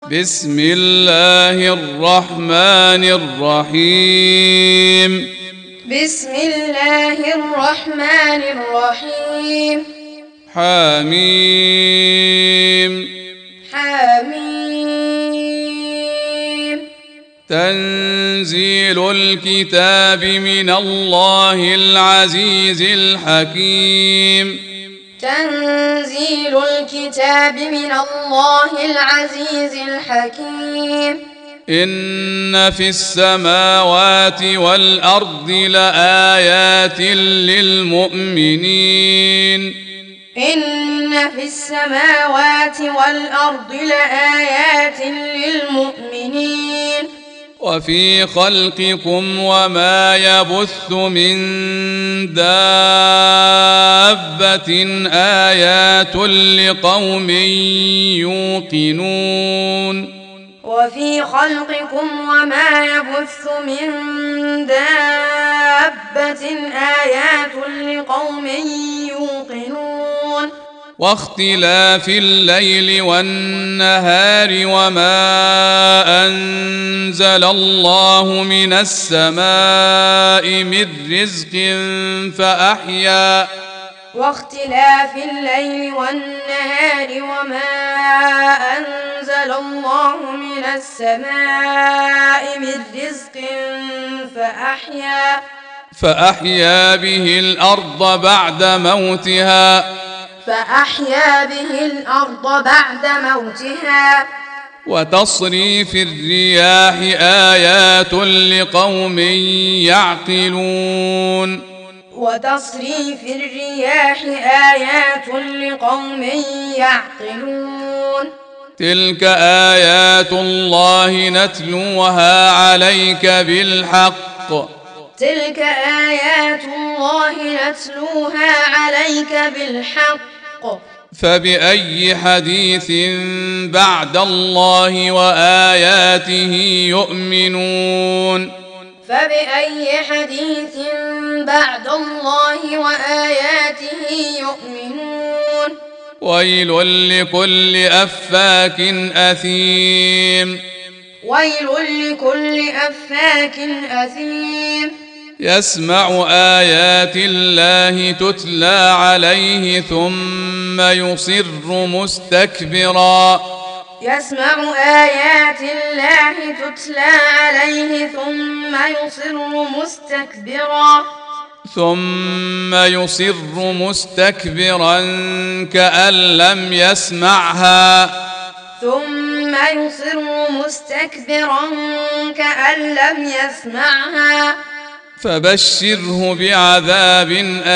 بسم الله الرحمن الرحيم. بسم الله الرحمن الرحيم. حميم. حميم. تنزيل الكتاب من الله العزيز الحكيم. تنزيل الكتاب من الله العزيز الحكيم. إن في السماوات والأرض لآيات للمؤمنين. إن في السماوات والأرض لآيات للمؤمنين. وفي خلقكم وما يبث من دابة آيات لقوم يوقنون. وفي خلقكم وما يبث من دابة آيات لقوم يوقنون. واختلاف الليل والنهار وما أنزل الله من السماء من رزق فأحيا. واختلاف الليل والنهار وما أنزل الله من السماء من رزق فأحيا به الأرض بعد موتها. وتصريف الرياح آيات لقوم يعقلون. وتصريف الرياح آيات لقوم يعقلون. تلك آيات الله نتلوها عليك بالحق. تلك آيات الله نتلوها عليك بالحق. فبأي حديث بعد الله وآياته يؤمنون. فبأي حديث بعد الله وآياته يؤمنون. ويل لكل أفاك أثيم. ويل لكل أفاك أثيم. يسمع آيات الله تتلى عليه ثم يصر مستكبرا. يسمع آيات الله تتلى عليه ثم يصر مستكبرا كأن لم يسمعها. فبشره بعذاب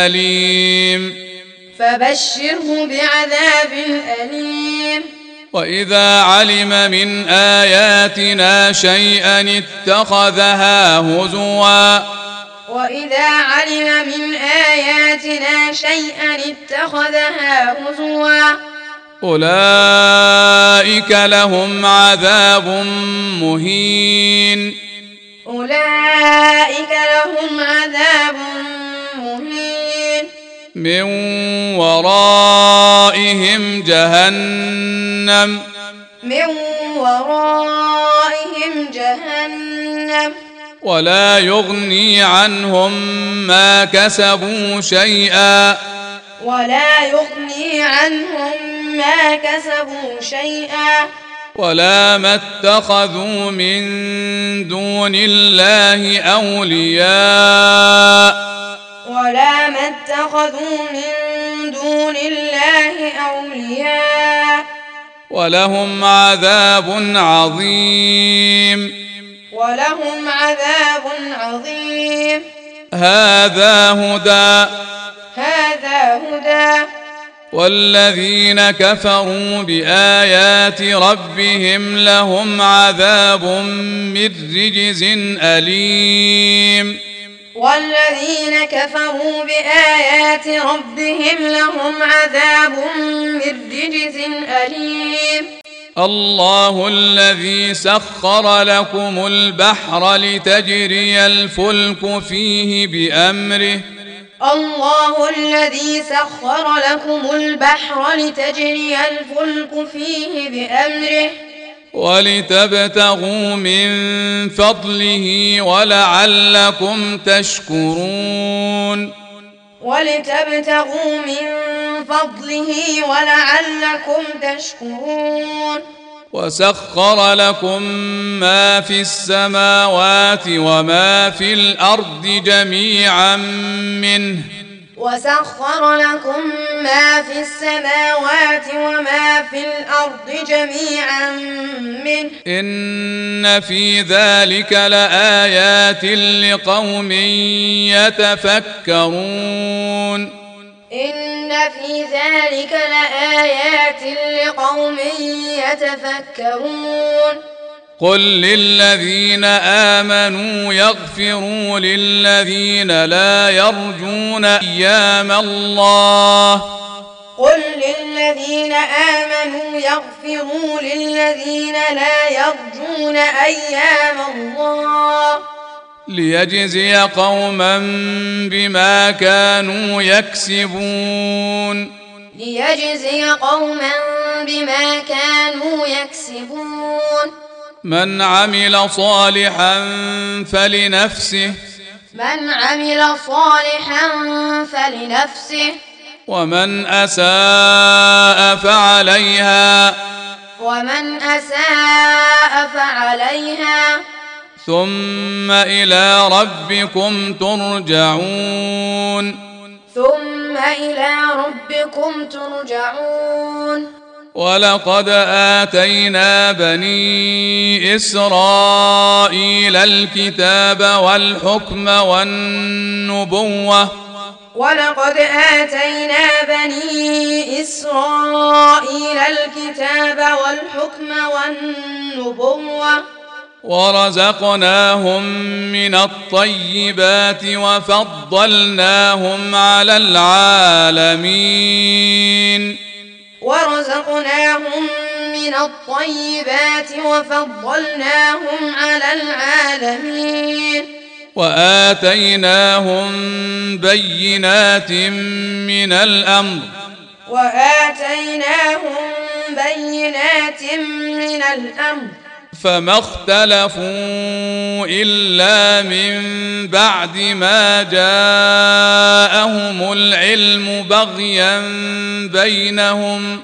أليم. وإذا علم من آياتنا شيئا اتخذها هزوا. أولئك لهم عذاب مهين. من ورائهم جهنم. ولا يغني عنهم ما كسبوا شيئا. ولا ما اتخذوا من دون الله أولياء. ولهم عذاب عظيم. هذا هدى. والذين كفروا بآيات ربهم لهم عذاب من رجز أليم. الله الذي سخر لكم البحر لتجري الفلك فيه بأمره. الله الذي سخر لكم البحر لتجري الفلك فيه بأمره ولتبتغوا من فضله ولعلكم تشكرون ولتبتغوا من فضله ولعلكم تشكرون وسخر لكم ما في السماوات وما في الأرض جميعا منه وسخر لكم ما في السماوات وما في الأرض جميعا منه إن في ذلك لآيات لقوم يتفكرون إن في ذلك لآيات لقوم يتفكرون قل للذين آمنوا يغفروا للذين لا يرجون أيام الله قل للذين آمنوا يغفروا للذين لا يرجون أيام الله ليجزي قوما بما كانوا يكسبون ليجزي قوما بما كانوا يكسبون من عمل صالحا فلنفسه من عمل صالحا فلنفسه ومن أساء فعليها ومن أساء فعليها ثم إلى ربكم ترجعون ثم إلى ربكم ترجعون ولقد آتينا بني إسرائيل الكتاب والحكم والنبوة ولقد آتينا بني إسرائيل الكتاب والحكم والنبوة ورزقناهم من الطيبات وفضلناهم على العالمين ورزقناهم من الطيبات وفضلناهم على العالمين وآتيناهم بينات من الأمر فما اختلفوا إلا من بعد ما جاءهم العلم بغيا بينهم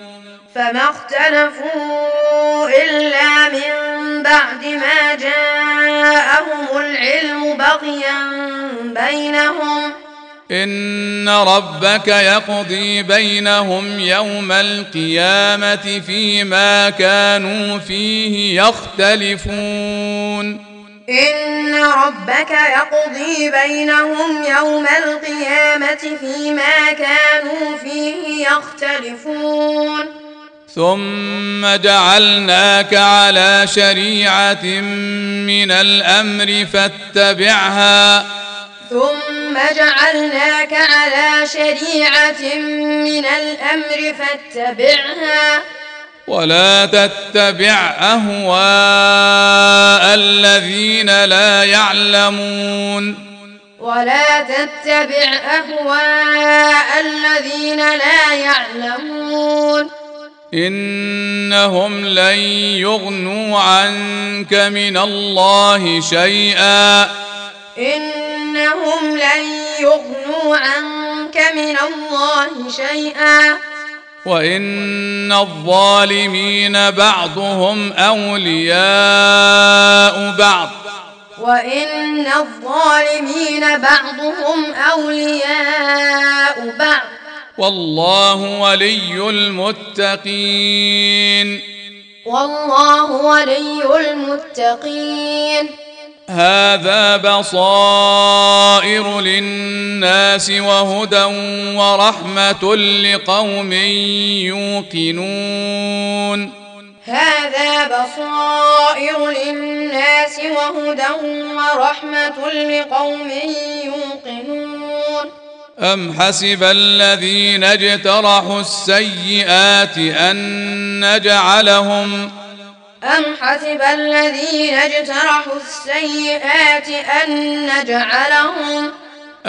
إن ربك يقضي بينهم يوم القيامة فيما كانوا فيه يختلفون إن ربك يقضي بينهم يوم القيامة فيما كانوا فيه يختلفون ثم جعلناك على شريعة من الأمر فاتبعها ولا تتبع أهواء الذين لا يعلمون إنهم لن يغنوا عنك من الله شيئا وإن الظالمين بعضهم أولياء بعض والله ولي المتقين هذا بصائر للناس وهدى ورحمة لقوم يوقنون أم حسب الذين اجترحوا السيئات أن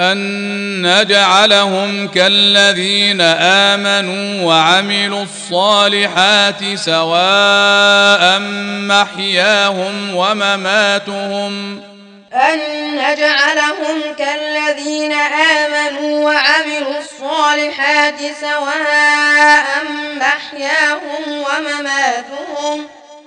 أن نجعلهم كالذين آمنوا وعملوا الصالحات سواء محياهم ومماتهم أن نجعلهم كالذين آمنوا وعملوا الصالحات سواء محياهم ومماتهم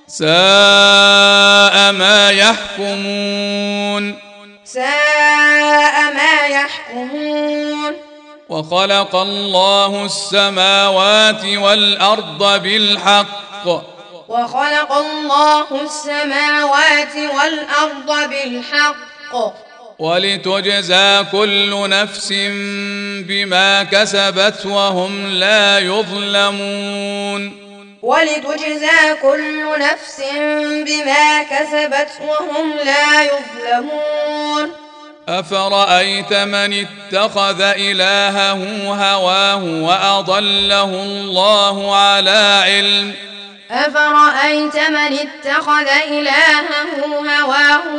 ساء ما يحكمون ساء ما يحكمون وخلق الله السماوات والأرض بالحق وخلق الله السماوات والأرض بالحق ولتجزى كل نفس بما كسبت وهم لا يظلمون ولتجزى كل نفس بما كسبت وهم لا يظلمون أفرأيت من اتخذ إلهه هواه وأضله الله على علم أفرأيت من اتخذ إلهه هواه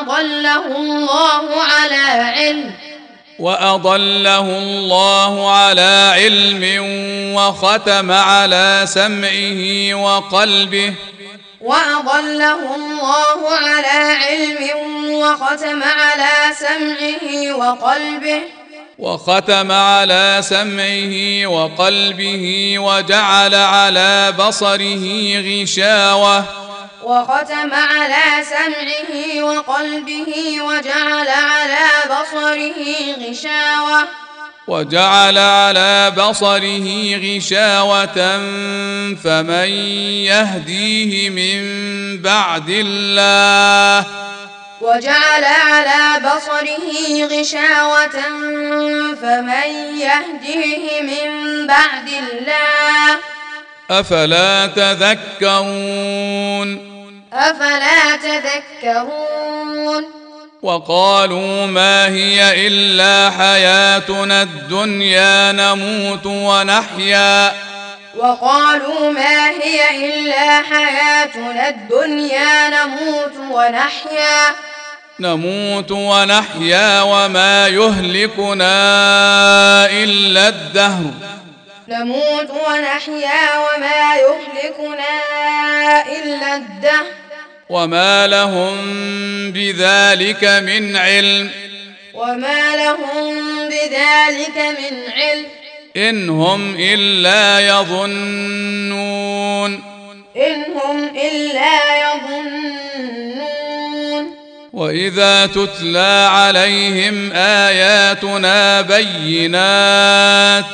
وأضله الله على علم وختم على سمعه وقلبه وختم على سمعه وقلبه وجعل على بصره غشاوة فمن يهديه من بعد الله أفلا تذكرون وقالوا ما هي إلا حياتنا الدنيا نموت ونحيا وما يهلكنا إلا الدهر وما لهم بذلك من علم إن هم إلا يظنون وإذا تتلى عليهم آياتنا بينات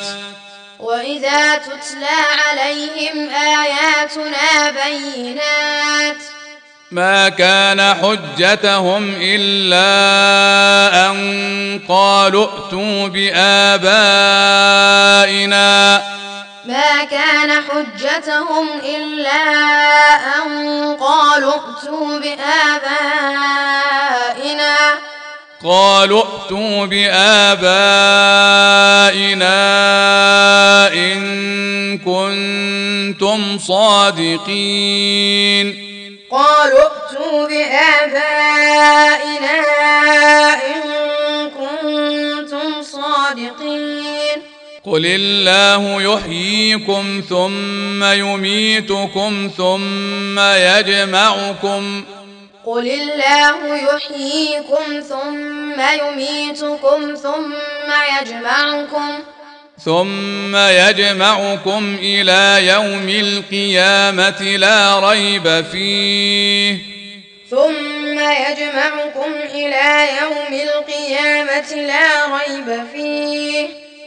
ما كان حجتهم إلا أن قالوا ائتوا بآبائنا إن كنتم صادقين قل الله يحييكم ثم يميتكم ثم يجمعكم إلى يوم القيامة لا ريب فيه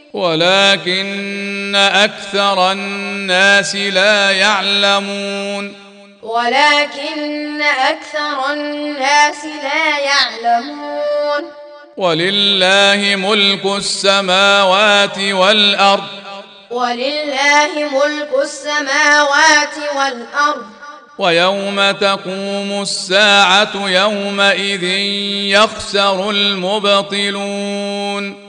ولكن أكثر الناس لا يعلمون ولله ملك السماوات والأرض ويوم تقوم الساعة يومئذ يخسر المبطلون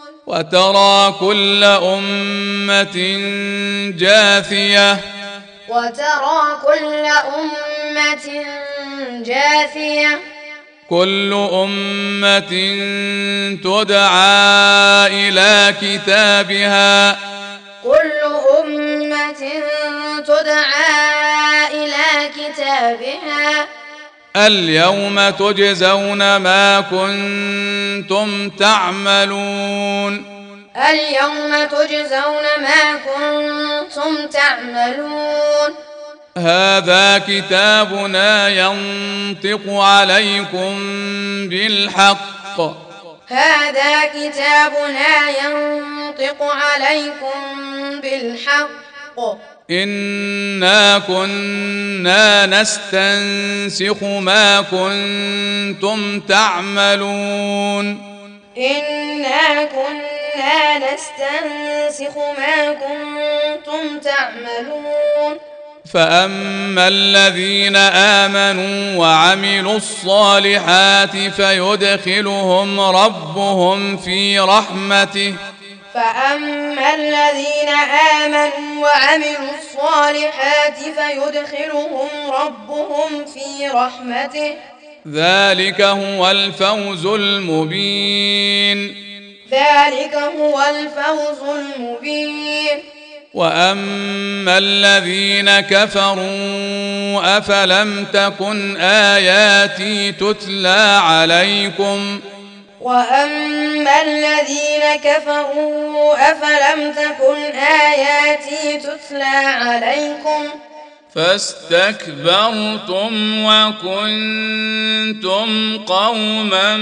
وترى كل أمة جاثية وترى كل أمة جاثية كل أمة تدعى إلى كتابها كل أمة تدعى إلى كتابها اليوم تجزون ما كنتم تعملون اليوم تجزون ما كنتم تعملون هذا كتابنا ينطق عليكم بالحق هذا كتابنا ينطق عليكم بالحق إنا كنا نستنسخ ما كنتم تعملون إنا كنا نستنسخ ما كنتم تعملون فأما الذين آمنوا وعملوا الصالحات فيدخلهم ربهم في رحمته فأما الذين آمنوا وعملوا الصالحات فيدخلهم ربهم في رحمته ذلك هو الفوز المبين ذلك هو الفوز المبين وأما الذين كفروا أفلم تكن آياتي تتلى عليكم وأما الذين كفروا أفلم تكن آياتي تتلى عليكم فاستكبرتم وكنتم قوما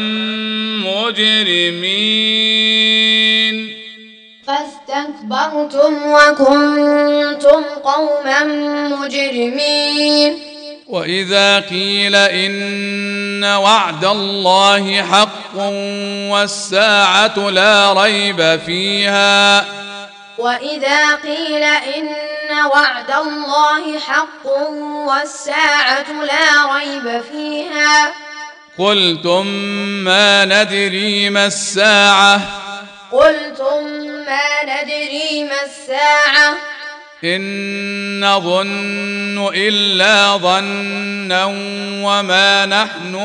مجرمين فاستكبرتم وكنتم قوما مجرمين وإذا قيل إن وعد الله حق والساعة لا ريب فيها وإذا قيل إن وعد الله حق والساعة لا ريب فيها قلتم ما ندري ما الساعة قلتم ما ندري ما الساعة إن نظن إلا ظنا وما نحن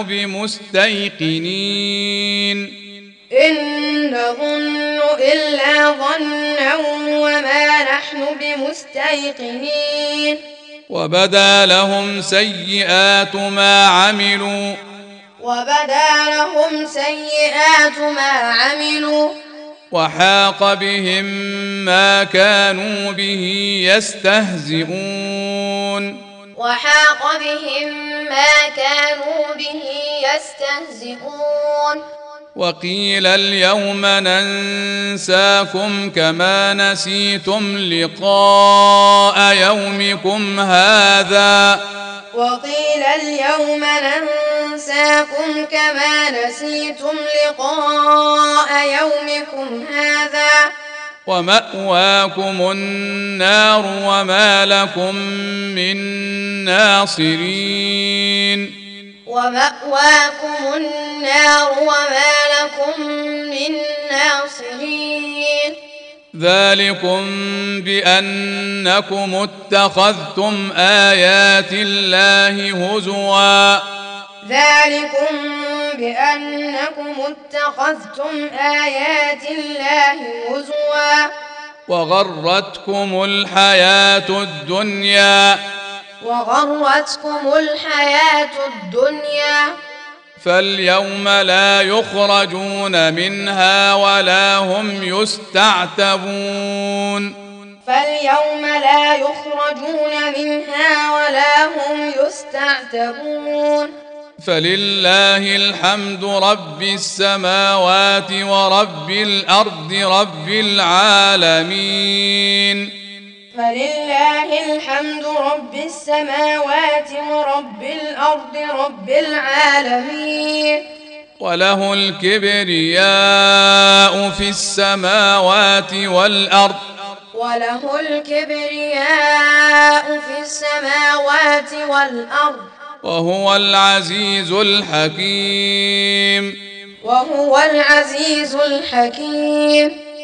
بمستيقنين إن نظن إلا ظنا وما نحن بمستيقنين وبدا لهم سيئات ما عملوا وحاق بهم ما كانوا به يستهزئون وقيل اليوم ننساكم كما نسيتم لقاء يومكم هذا ومأواكم النار وما لكم من ناصرين ذلكم بأنكم اتخذتم آيات الله هزوا وغرتكم الحياة الدنيا فاليوم لا يخرجون منها ولا هم يستعتبون فلله الحمد رب السماوات ورب الأرض رب العالمين وله الكبرياء في السماوات والأرض وهو العزيز الحكيم